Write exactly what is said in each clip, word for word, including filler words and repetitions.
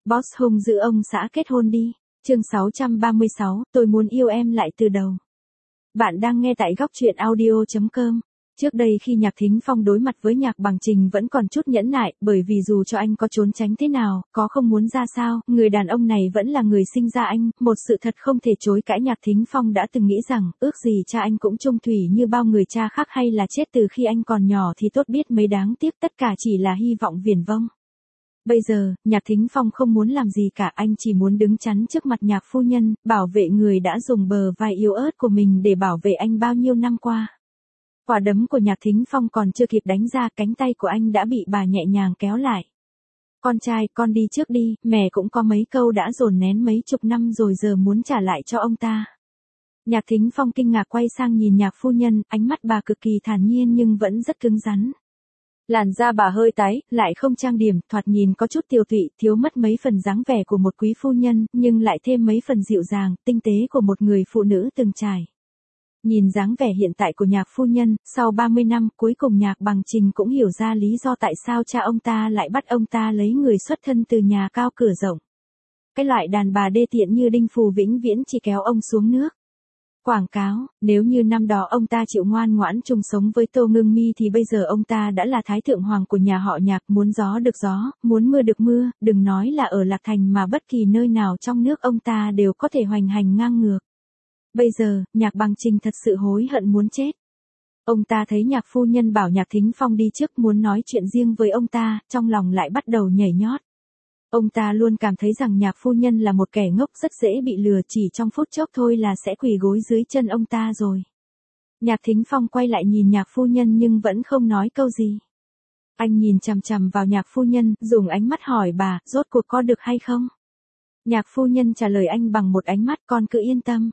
Boss hung giữ ông xã kết hôn đi. Chương sáu trăm ba mươi sáu, tôi muốn yêu em lại từ đầu. Bạn đang nghe tại góc truyện audio chấm com. Trước đây khi Nhạc Thính Phong đối mặt với Nhạc Bằng Trình vẫn còn chút nhẫn nại, bởi vì dù cho anh có trốn tránh thế nào, có không muốn ra sao, người đàn ông này vẫn là người sinh ra anh, một sự thật không thể chối cãi. Nhạc Thính Phong đã từng nghĩ rằng, ước gì cha anh cũng chung thủy như bao người cha khác, hay là chết từ khi anh còn nhỏ thì tốt biết mấy, đáng tiếc tất cả chỉ là hy vọng viển vông. Bây giờ, Nhạc Thính Phong không muốn làm gì cả, anh chỉ muốn đứng chắn trước mặt Nhạc phu nhân, bảo vệ người đã dùng bờ vai yếu ớt của mình để bảo vệ anh bao nhiêu năm qua. Quả đấm của Nhạc Thính Phong còn chưa kịp đánh ra, cánh tay của anh đã bị bà nhẹ nhàng kéo lại. Con trai, con đi trước đi, mẹ cũng có mấy câu đã dồn nén mấy chục năm rồi, giờ muốn trả lại cho ông ta. Nhạc Thính Phong kinh ngạc quay sang nhìn Nhạc phu nhân, ánh mắt bà cực kỳ thản nhiên nhưng vẫn rất cứng rắn. Làn da bà hơi tái, lại không trang điểm, thoạt nhìn có chút tiều tụy, thiếu mất mấy phần dáng vẻ của một quý phu nhân, nhưng lại thêm mấy phần dịu dàng, tinh tế của một người phụ nữ từng trải. Nhìn dáng vẻ hiện tại của Nhạc phu nhân, sau ba mươi năm, cuối cùng Nhạc Bằng Trình cũng hiểu ra lý do tại sao cha ông ta lại bắt ông ta lấy người xuất thân từ nhà cao cửa rộng. Cái loại đàn bà đê tiện như Đinh Phù vĩnh viễn chỉ kéo ông xuống nước. Quảng cáo, nếu như năm đó ông ta chịu ngoan ngoãn chung sống với Tô Ngưng Mi thì bây giờ ông ta đã là thái thượng hoàng của nhà họ Nhạc, muốn gió được gió, muốn mưa được mưa, đừng nói là ở Lạc Thành mà bất kỳ nơi nào trong nước ông ta đều có thể hoành hành ngang ngược. Bây giờ, Nhạc Bằng Trình thật sự hối hận muốn chết. Ông ta thấy Nhạc phu nhân bảo Nhạc Thính Phong đi trước muốn nói chuyện riêng với ông ta, trong lòng lại bắt đầu nhảy nhót. Ông ta luôn cảm thấy rằng Nhạc phu nhân là một kẻ ngốc rất dễ bị lừa, chỉ trong phút chốc thôi là sẽ quỳ gối dưới chân ông ta rồi. Nhạc Thính Phong quay lại nhìn Nhạc phu nhân nhưng vẫn không nói câu gì. Anh nhìn chằm chằm vào Nhạc phu nhân, dùng ánh mắt hỏi bà, rốt cuộc có được hay không? Nhạc phu nhân trả lời anh bằng một ánh mắt, con cứ yên tâm.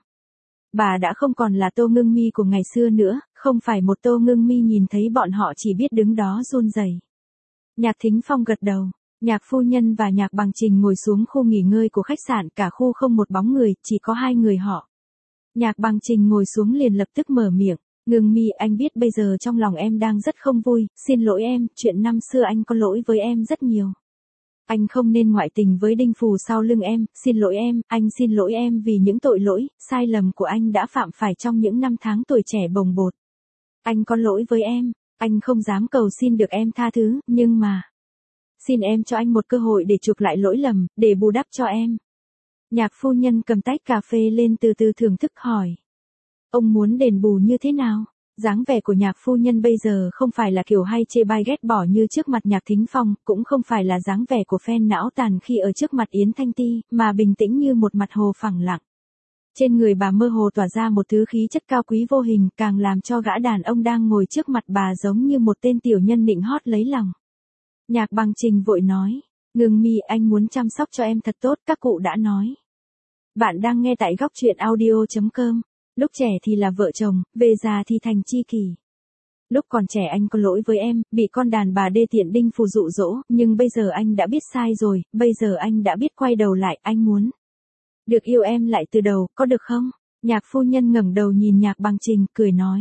Bà đã không còn là Tô Ngưng Mi của ngày xưa nữa, không phải một Tô Ngưng Mi nhìn thấy bọn họ chỉ biết đứng đó run rẩy. Nhạc Thính Phong gật đầu. Nhạc phu nhân và Nhạc Bằng Trình ngồi xuống khu nghỉ ngơi của khách sạn, cả khu không một bóng người, chỉ có hai người họ. Nhạc Bằng Trình ngồi xuống liền lập tức mở miệng, Ngưng Mi, anh biết bây giờ trong lòng em đang rất không vui, xin lỗi em, chuyện năm xưa anh có lỗi với em rất nhiều. Anh không nên ngoại tình với Đinh Phù sau lưng em, xin lỗi em, anh xin lỗi em vì những tội lỗi, sai lầm của anh đã phạm phải trong những năm tháng tuổi trẻ bồng bột. Anh có lỗi với em, anh không dám cầu xin được em tha thứ, nhưng mà... Xin em cho anh một cơ hội để chuộc lại lỗi lầm, để bù đắp cho em. Nhạc phu nhân cầm tách cà phê lên từ từ thưởng thức hỏi. Ông muốn đền bù như thế nào? Dáng vẻ của Nhạc phu nhân bây giờ không phải là kiểu hay chê bai ghét bỏ như trước mặt Nhạc Thính Phong, cũng không phải là dáng vẻ của fan não tàn khi ở trước mặt Yến Thanh Ti, mà bình tĩnh như một mặt hồ phẳng lặng. Trên người bà mơ hồ tỏa ra một thứ khí chất cao quý vô hình, càng làm cho gã đàn ông đang ngồi trước mặt bà giống như một tên tiểu nhân nịnh hót lấy lòng. Nhạc Bằng Trình vội nói, Ngưng Mi, anh muốn chăm sóc cho em thật tốt, các cụ đã nói. Bạn đang nghe tại góc truyện audio chấm com. Lúc trẻ thì là vợ chồng, về già thì thành tri kỷ. Lúc còn trẻ anh có lỗi với em, bị con đàn bà đê tiện Đinh Phù dụ dỗ, nhưng bây giờ anh đã biết sai rồi, bây giờ anh đã biết quay đầu lại, anh muốn được yêu em lại từ đầu, có được không? Nhạc phu nhân ngẩng đầu nhìn Nhạc Bằng Trình, cười nói.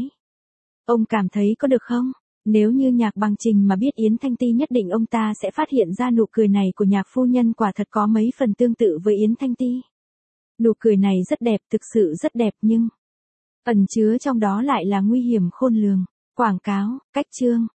Ông cảm thấy có được không? Nếu như Nhạc Bằng Trình mà biết Yến Thanh Ti, nhất định ông ta sẽ phát hiện ra nụ cười này của Nhạc phu nhân quả thật có mấy phần tương tự với Yến Thanh Ti. Nụ cười này rất đẹp, thực sự rất đẹp, nhưng ẩn chứa trong đó lại là nguy hiểm khôn lường. Quảng cáo, cách chương,